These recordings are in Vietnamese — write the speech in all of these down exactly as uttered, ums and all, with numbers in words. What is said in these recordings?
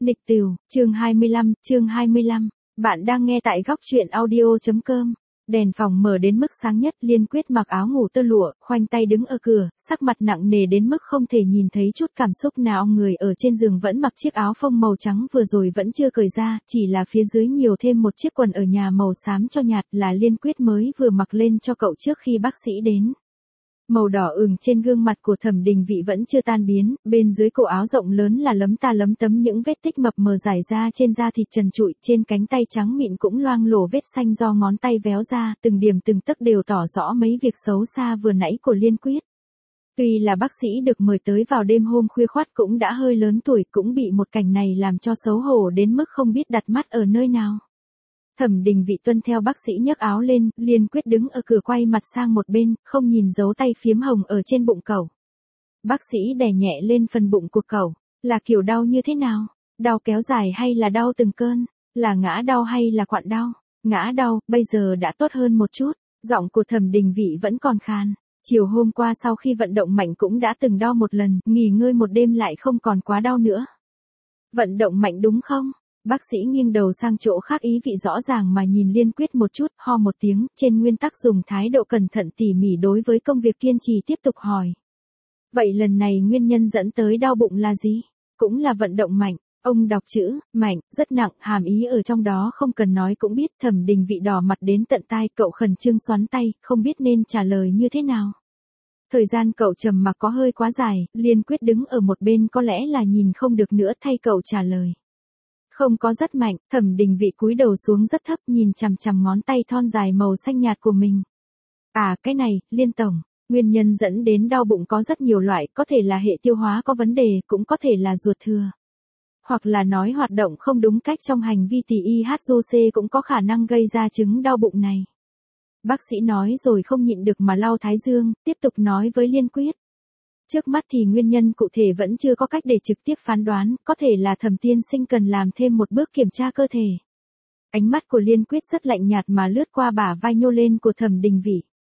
Nịch tửu, chương hai mươi lăm, chương hai mươi lăm. Bạn đang nghe tại góc truyện audio.com. Đèn phòng mở đến mức sáng nhất, Liên Quyết mặc áo ngủ tơ lụa, khoanh tay đứng ở cửa, sắc mặt nặng nề đến mức không thể nhìn thấy chút cảm xúc nào. Người ở trên giường vẫn mặc chiếc áo phông màu trắng vừa rồi vẫn chưa cởi ra, chỉ là phía dưới nhiều thêm một chiếc quần ở nhà màu xám cho nhạt, là Liên Quyết mới vừa mặc lên cho cậu trước khi bác sĩ đến. Màu đỏ ửng trên gương mặt của Thẩm Đình Vị vẫn chưa tan biến, bên dưới cổ áo rộng lớn là lấm ta lấm tấm những vết tích mập mờ rải ra trên da thịt trần trụi, trên cánh tay trắng mịn cũng loang lổ vết xanh do ngón tay véo ra, từng điểm từng tấc đều tỏ rõ mấy việc xấu xa vừa nãy của Liên Quyết. Tuy là bác sĩ được mời tới vào đêm hôm khuya khoắt cũng đã hơi lớn tuổi, cũng bị một cảnh này làm cho xấu hổ đến mức không biết đặt mắt ở nơi nào. Thẩm Đình Vị tuân theo bác sĩ nhấc áo lên, Liên Quyết đứng ở cửa quay mặt sang một bên, không nhìn dấu tay phiếm hồng ở trên bụng cậu. Bác sĩ đè nhẹ lên phần bụng của cậu, là kiểu đau như thế nào? Đau kéo dài hay là đau từng cơn? Là ngã đau hay là quặn đau? Ngã đau, bây giờ đã tốt hơn một chút. Giọng của Thẩm Đình Vị vẫn còn khàn. Chiều hôm qua sau khi vận động mạnh cũng đã từng đau một lần, nghỉ ngơi một đêm lại không còn quá đau nữa. Vận động mạnh đúng không? Bác sĩ nghiêng đầu sang chỗ khác, ý vị rõ ràng mà nhìn Liên Quyết một chút, ho một tiếng, trên nguyên tắc dùng thái độ cẩn thận tỉ mỉ đối với công việc, kiên trì tiếp tục hỏi. Vậy lần này nguyên nhân dẫn tới đau bụng là gì? Cũng là vận động mạnh. Ông đọc chữ, mạnh, rất nặng, hàm ý ở trong đó không cần nói cũng biết. Thẩm Đình Vị đỏ mặt đến tận tai, cậu khẩn trương xoắn tay, không biết nên trả lời như thế nào. Thời gian cậu trầm mặc có hơi quá dài, Liên Quyết đứng ở một bên có lẽ là nhìn không được nữa thay cậu trả lời. Không có rất mạnh. Thẩm Đình Vị cúi đầu xuống rất thấp, nhìn chằm chằm ngón tay thon dài màu xanh nhạt của mình. À cái này, Liên tổng, nguyên nhân dẫn đến đau bụng có rất nhiều loại, có thể là hệ tiêu hóa có vấn đề, cũng có thể là ruột thừa. Hoặc là nói hoạt động không đúng cách trong hành vi thì i hát xê cũng có khả năng gây ra chứng đau bụng này. Bác sĩ nói rồi không nhịn được mà lau thái dương, tiếp tục nói với Liên Quyết. Trước mắt thì nguyên nhân cụ thể vẫn chưa có cách để trực tiếp phán đoán, có thể là Thẩm tiên sinh cần làm thêm một bước kiểm tra cơ thể. Ánh mắt của Liên Quyết rất lạnh nhạt mà lướt qua bả vai nhô lên của Thẩm Đình Vị.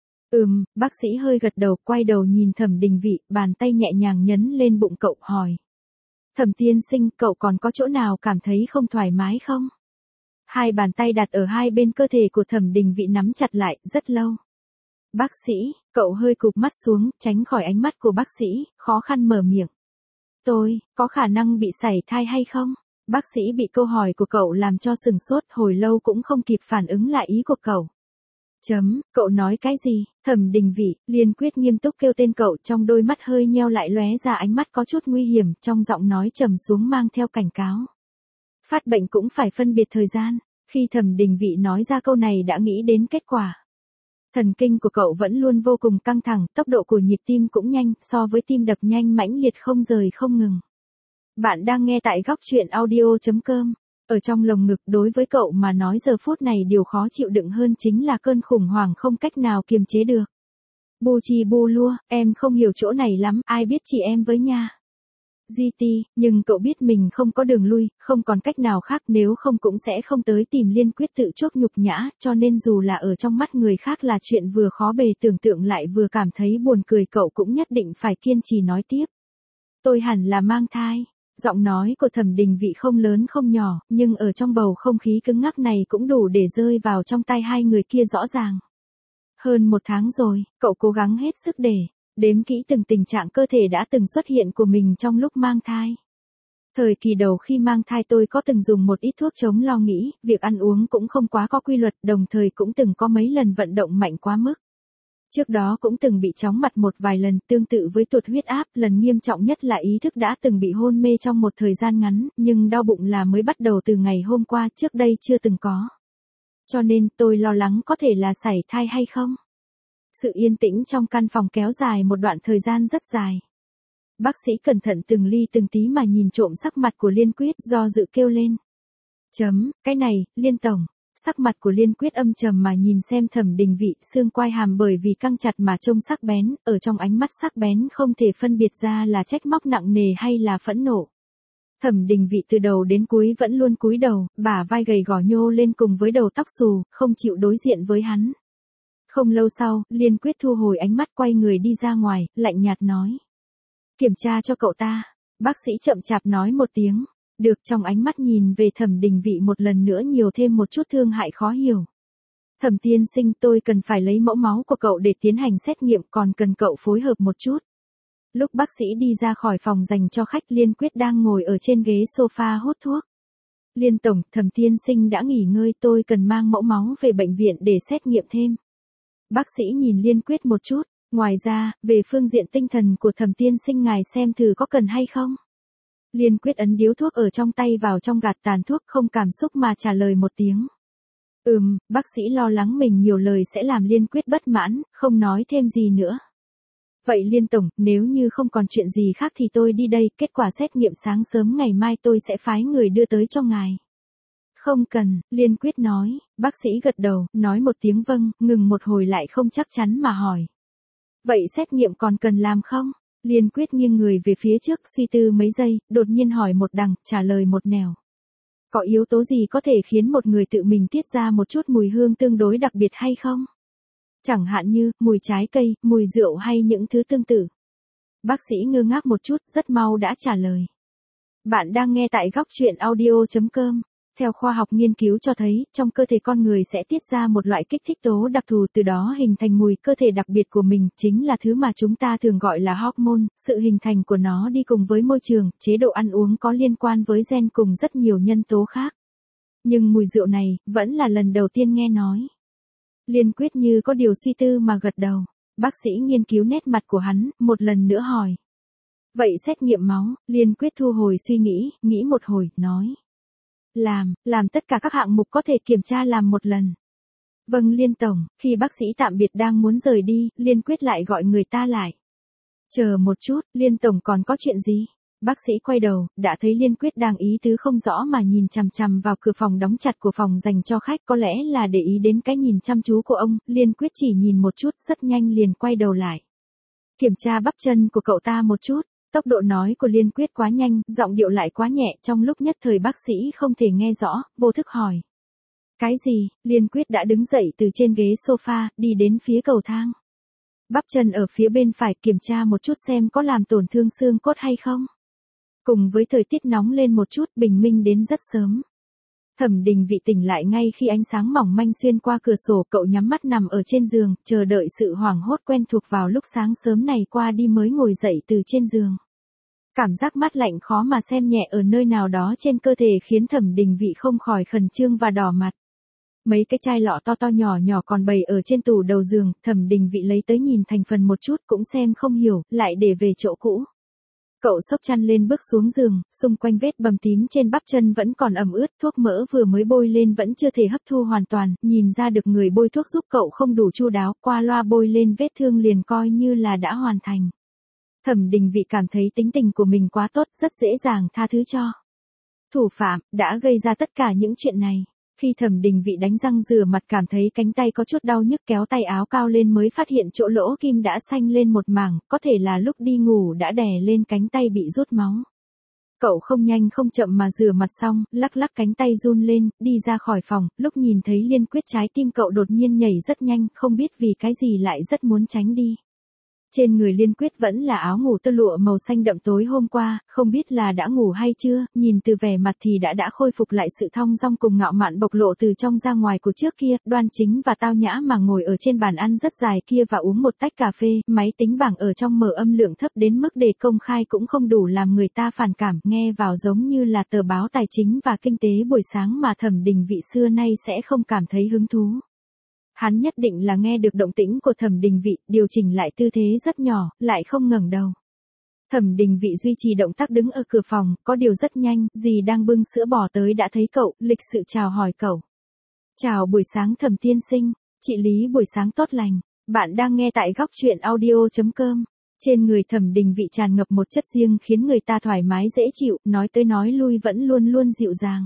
Ừm, bác sĩ hơi gật đầu, quay đầu nhìn Thẩm Đình Vị, bàn tay nhẹ nhàng nhấn lên bụng cậu, hỏi. Thẩm tiên sinh, cậu còn có chỗ nào cảm thấy không thoải mái không? Hai bàn tay đặt ở hai bên cơ thể của Thẩm Đình Vị nắm chặt lại, rất lâu. Bác sĩ, cậu hơi cụp mắt xuống, tránh khỏi ánh mắt của bác sĩ, khó khăn mở miệng. Tôi, có khả năng bị sảy thai hay không? Bác sĩ bị câu hỏi của cậu làm cho sừng sốt, hồi lâu cũng không kịp phản ứng lại ý của cậu. Chấm, cậu nói cái gì? Thẩm Đình Vị, Liên Quyết nghiêm túc kêu tên cậu, trong đôi mắt hơi nheo lại lóe ra ánh mắt có chút nguy hiểm, trong giọng nói trầm xuống mang theo cảnh cáo. Phát bệnh cũng phải phân biệt thời gian. Khi Thẩm Đình Vị nói ra câu này đã nghĩ đến kết quả. Thần kinh của cậu vẫn luôn vô cùng căng thẳng, tốc độ của nhịp tim cũng nhanh, so với tim đập nhanh mãnh liệt không rời không ngừng. Bạn đang nghe tại góc truyện audio.com. Ở trong lồng ngực, đối với cậu mà nói giờ phút này điều khó chịu đựng hơn chính là cơn khủng hoảng không cách nào kiềm chế được. Bu chi bu lua, em không hiểu chỗ này lắm, ai biết chị em với nha. giê tê, nhưng cậu biết mình không có đường lui, không còn cách nào khác, nếu không cũng sẽ không tới tìm Liên Quyết tự chuốc nhục nhã, cho nên dù là ở trong mắt người khác là chuyện vừa khó bề tưởng tượng lại vừa cảm thấy buồn cười, cậu cũng nhất định phải kiên trì nói tiếp. Tôi hẳn là mang thai. Giọng nói của Thẩm Đình Vị không lớn không nhỏ, nhưng ở trong bầu không khí cứng ngắc này cũng đủ để rơi vào trong tai hai người kia rõ ràng. Hơn một tháng rồi, cậu cố gắng hết sức để đếm kỹ từng tình trạng cơ thể đã từng xuất hiện của mình trong lúc mang thai. Thời kỳ đầu khi mang thai tôi có từng dùng một ít thuốc chống lo nghĩ, việc ăn uống cũng không quá có quy luật, đồng thời cũng từng có mấy lần vận động mạnh quá mức. Trước đó cũng từng bị chóng mặt một vài lần, tương tự với tụt huyết áp, lần nghiêm trọng nhất là ý thức đã từng bị hôn mê trong một thời gian ngắn, nhưng đau bụng là mới bắt đầu từ ngày hôm qua, trước đây chưa từng có. Cho nên tôi lo lắng có thể là sảy thai hay không. Sự yên tĩnh trong căn phòng kéo dài một đoạn thời gian rất dài. Bác sĩ cẩn thận từng ly từng tí mà nhìn trộm sắc mặt của Liên Quyết, do dự kêu lên. Chấm, cái này, Liên tổng. Sắc mặt của Liên Quyết âm trầm mà nhìn xem Thẩm Đình Vị, xương quai hàm bởi vì căng chặt mà trông sắc bén, ở trong ánh mắt sắc bén không thể phân biệt ra là trách móc nặng nề hay là phẫn nộ. Thẩm Đình Vị từ đầu đến cuối vẫn luôn cúi đầu, bả vai gầy gò nhô lên cùng với đầu tóc xù, không chịu đối diện với hắn. Không lâu sau, Liên Quyết thu hồi ánh mắt, quay người đi ra ngoài, lạnh nhạt nói. Kiểm tra cho cậu ta. Bác sĩ chậm chạp nói một tiếng. Được, trong ánh mắt nhìn về Thẩm Đình Vị một lần nữa nhiều thêm một chút thương hại khó hiểu. Thẩm tiên sinh, tôi cần phải lấy mẫu máu của cậu để tiến hành xét nghiệm, còn cần cậu phối hợp một chút. Lúc bác sĩ đi ra khỏi phòng dành cho khách, Liên Quyết đang ngồi ở trên ghế sofa hút thuốc. Liên tổng, Thẩm tiên sinh đã nghỉ ngơi, tôi cần mang mẫu máu về bệnh viện để xét nghiệm thêm. Bác sĩ nhìn Liên Quyết một chút, ngoài ra, về phương diện tinh thần của Thẩm tiên sinh ngài xem thử có cần hay không? Liên Quyết ấn điếu thuốc ở trong tay vào trong gạt tàn thuốc, không cảm xúc mà trả lời một tiếng. Ừm, bác sĩ lo lắng mình nhiều lời sẽ làm Liên Quyết bất mãn, không nói thêm gì nữa. Vậy Liên tổng, nếu như không còn chuyện gì khác thì tôi đi đây, kết quả xét nghiệm sáng sớm ngày mai tôi sẽ phái người đưa tới cho ngài. Không cần, Liên Quyết nói, bác sĩ gật đầu, nói một tiếng vâng, ngừng một hồi lại không chắc chắn mà hỏi. Vậy xét nghiệm còn cần làm không? Liên Quyết nghiêng người về phía trước suy tư mấy giây, đột nhiên hỏi một đằng, trả lời một nẻo. Có yếu tố gì có thể khiến một người tự mình tiết ra một chút mùi hương tương đối đặc biệt hay không? Chẳng hạn như, mùi trái cây, mùi rượu hay những thứ tương tự. Bác sĩ ngơ ngác một chút, rất mau đã trả lời. Bạn đang nghe tại góc truyện audio chấm com. Theo khoa học nghiên cứu cho thấy, trong cơ thể con người sẽ tiết ra một loại kích thích tố đặc thù, từ đó hình thành mùi cơ thể đặc biệt của mình, chính là thứ mà chúng ta thường gọi là hormone. Sự hình thành của nó đi cùng với môi trường, chế độ ăn uống có liên quan với gen cùng rất nhiều nhân tố khác. Nhưng mùi rượu này, vẫn là lần đầu tiên nghe nói. Liên Quyết như có điều suy tư mà gật đầu. Bác sĩ nghiên cứu nét mặt của hắn, một lần nữa hỏi. Vậy xét nghiệm máu, Liên Quyết thu hồi suy nghĩ, nghĩ một hồi, nói. Làm, làm tất cả các hạng mục có thể kiểm tra làm một lần. Vâng Liên tổng, khi bác sĩ tạm biệt đang muốn rời đi, Liên Quyết lại gọi người ta lại. Chờ một chút, Liên tổng còn có chuyện gì? Bác sĩ quay đầu, đã thấy Liên Quyết đang ý tứ không rõ mà nhìn chằm chằm vào cửa phòng đóng chặt của phòng dành cho khách, có lẽ là để ý đến cái nhìn chăm chú của ông. Liên Quyết chỉ nhìn một chút, rất nhanh liền quay đầu lại. Kiểm tra bắp chân của cậu ta một chút. Tốc độ nói của Liên Quyết quá nhanh, giọng điệu lại quá nhẹ, trong lúc nhất thời bác sĩ không thể nghe rõ, vô thức hỏi. Cái gì? Liên Quyết đã đứng dậy từ trên ghế sofa, đi đến phía cầu thang. Bắp chân ở phía bên phải, kiểm tra một chút xem có làm tổn thương xương cốt hay không. Cùng với thời tiết nóng lên một chút, bình minh đến rất sớm. Thẩm Đình Vị tỉnh lại ngay khi ánh sáng mỏng manh xuyên qua cửa sổ, cậu nhắm mắt nằm ở trên giường, chờ đợi sự hoảng hốt quen thuộc vào lúc sáng sớm này qua đi mới ngồi dậy từ trên giường. Cảm giác mát lạnh khó mà xem nhẹ ở nơi nào đó trên cơ thể khiến Thẩm Đình Vị không khỏi khẩn trương và đỏ mặt. Mấy cái chai lọ to to nhỏ nhỏ còn bày ở trên tủ đầu giường, Thẩm Đình Vị lấy tới nhìn thành phần một chút cũng xem không hiểu, lại để về chỗ cũ. Cậu xốc chăn lên bước xuống giường, xung quanh vết bầm tím trên bắp chân vẫn còn ẩm ướt, thuốc mỡ vừa mới bôi lên vẫn chưa thể hấp thu hoàn toàn, nhìn ra được người bôi thuốc giúp cậu không đủ chu đáo, qua loa bôi lên vết thương liền coi như là đã hoàn thành. Thẩm Đình Vị cảm thấy tính tình của mình quá tốt, rất dễ dàng tha thứ cho thủ phạm, đã gây ra tất cả những chuyện này. Khi Thẩm Đình Vị đánh răng rửa mặt cảm thấy cánh tay có chút đau nhức, kéo tay áo cao lên mới phát hiện chỗ lỗ kim đã xanh lên một mảng, có thể là lúc đi ngủ đã đè lên cánh tay bị rút máu. Cậu không nhanh không chậm mà rửa mặt xong, lắc lắc cánh tay run lên, đi ra khỏi phòng, lúc nhìn thấy Liên Quyết trái tim cậu đột nhiên nhảy rất nhanh, không biết vì cái gì lại rất muốn tránh đi. Trên người Liên Quyết vẫn là áo ngủ tơ lụa màu xanh đậm tối hôm qua, không biết là đã ngủ hay chưa, nhìn từ vẻ mặt thì đã đã khôi phục lại sự thong dong cùng ngạo mạn bộc lộ từ trong ra ngoài của trước kia, đoan chính và tao nhã mà ngồi ở trên bàn ăn rất dài kia và uống một tách cà phê, máy tính bảng ở trong mở âm lượng thấp đến mức để công khai cũng không đủ làm người ta phản cảm, nghe vào giống như là tờ báo tài chính và kinh tế buổi sáng mà Thẩm Đình Vị xưa nay sẽ không cảm thấy hứng thú. Hắn nhất định là nghe được động tĩnh của Thẩm Đình Vị, điều chỉnh lại tư thế rất nhỏ, lại không ngẩng đầu. Thẩm Đình Vị duy trì động tác đứng ở cửa phòng, có điều rất nhanh, dì đang bưng sữa bò tới đã thấy cậu, lịch sự chào hỏi cậu. Chào buổi sáng Thẩm tiên sinh, chị Lý buổi sáng tốt lành, bạn đang nghe tại góc truyện audio chấm com. Trên người Thẩm Đình Vị tràn ngập một chất riêng khiến người ta thoải mái dễ chịu, nói tới nói lui vẫn luôn luôn dịu dàng.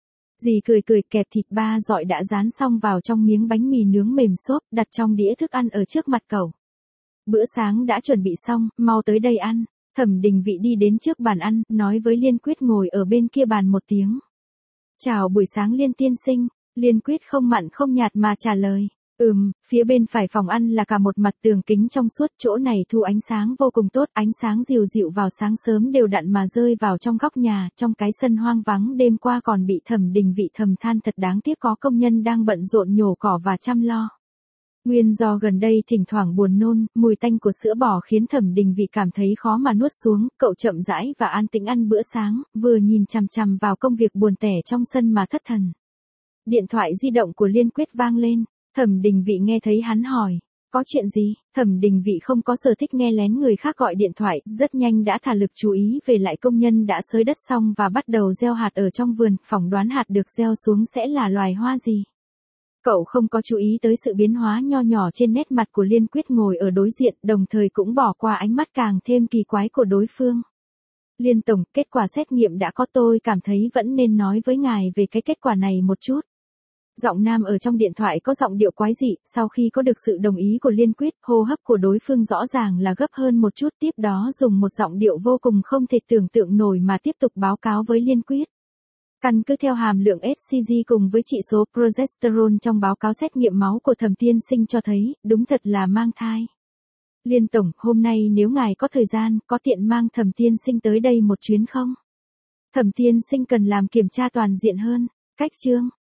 Dì cười cười kẹp thịt ba dọi đã rán xong vào trong miếng bánh mì nướng mềm xốp, đặt trong đĩa thức ăn ở trước mặt cậu. Bữa sáng đã chuẩn bị xong, mau tới đây ăn. Thẩm Đình Vị đi đến trước bàn ăn, nói với Liên Quyết ngồi ở bên kia bàn một tiếng. Chào buổi sáng Liên tiên sinh, Liên Quyết không mặn không nhạt mà trả lời. Ừm, phía bên phải phòng ăn là cả một mặt tường kính trong suốt, chỗ này thu ánh sáng vô cùng tốt, ánh sáng dịu dịu vào sáng sớm đều đặn mà rơi vào trong góc nhà, trong cái sân hoang vắng đêm qua còn bị Thẩm Đình Vị thầm than thật đáng tiếc có công nhân đang bận rộn nhổ cỏ và chăm lo. Nguyên do gần đây thỉnh thoảng buồn nôn, mùi tanh của sữa bò khiến Thẩm Đình Vị cảm thấy khó mà nuốt xuống, cậu chậm rãi và an tĩnh ăn bữa sáng, vừa nhìn chằm chằm vào công việc buồn tẻ trong sân mà thất thần. Điện thoại di động của Liên Quyết vang lên. Thẩm Đình Vị nghe thấy hắn hỏi, có chuyện gì? Thẩm Đình Vị không có sở thích nghe lén người khác gọi điện thoại, rất nhanh đã thả lực chú ý về lại công nhân đã xới đất xong và bắt đầu gieo hạt ở trong vườn, phỏng đoán hạt được gieo xuống sẽ là loài hoa gì. Cậu không có chú ý tới sự biến hóa nho nhỏ trên nét mặt của Liên Quyết ngồi ở đối diện, đồng thời cũng bỏ qua ánh mắt càng thêm kỳ quái của đối phương. Liên tổng, kết quả xét nghiệm đã có, tôi cảm thấy vẫn nên nói với ngài về cái kết quả này một chút. Giọng nam ở trong điện thoại có giọng điệu quái dị, sau khi có được sự đồng ý của Liên Quyết, hô hấp của đối phương rõ ràng là gấp hơn một chút, tiếp đó dùng một giọng điệu vô cùng không thể tưởng tượng nổi mà tiếp tục báo cáo với Liên Quyết. Căn cứ theo hàm lượng ét xê giê cùng với chỉ số progesterone trong báo cáo xét nghiệm máu của Thẩm tiên sinh cho thấy, đúng thật là mang thai. Liên tổng, hôm nay nếu ngài có thời gian, có tiện mang Thẩm tiên sinh tới đây một chuyến không? Thẩm tiên sinh cần làm kiểm tra toàn diện hơn. Cách chương